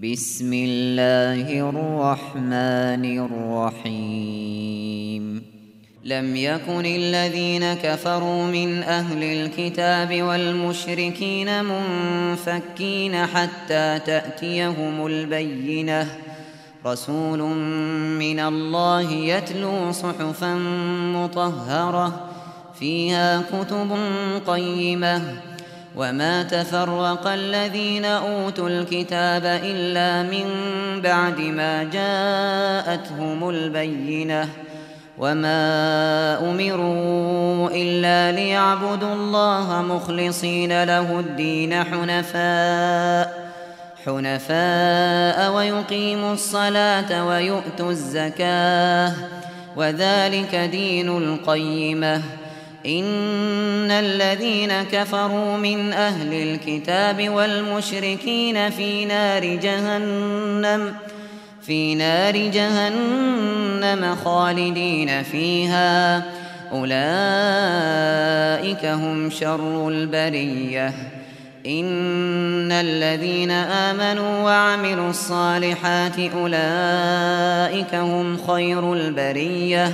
بسم الله الرحمن الرحيم لم يكن الذين كفروا من أهل الكتاب والمشركين منفكين حتى تأتيهم البينة رسول من الله يتلو صحفا مطهرة فيها كتب قيمة وما تفرق الذين أوتوا الكتاب إلا من بعد ما جاءتهم البينة وما أمروا إلا ليعبدوا الله مخلصين له الدين حنفاء ويقيموا الصلاة ويؤتوا الزكاة وذلك دين القيمة إن الذين كفروا من أهل الكتاب والمشركين في نار جهنم خالدين فيها أولئك هم شر البرية إن الذين آمنوا وعملوا الصالحات أولئك هم خير البرية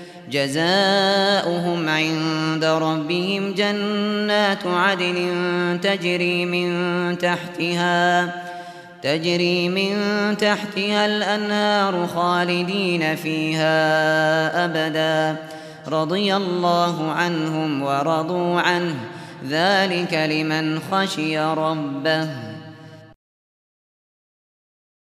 جزاؤهم عند ربهم جنات عدن تجري من تحتها الأنهار خالدين فيها أبدا رضي الله عنهم ورضوا عنه ذلك لمن خشي ربه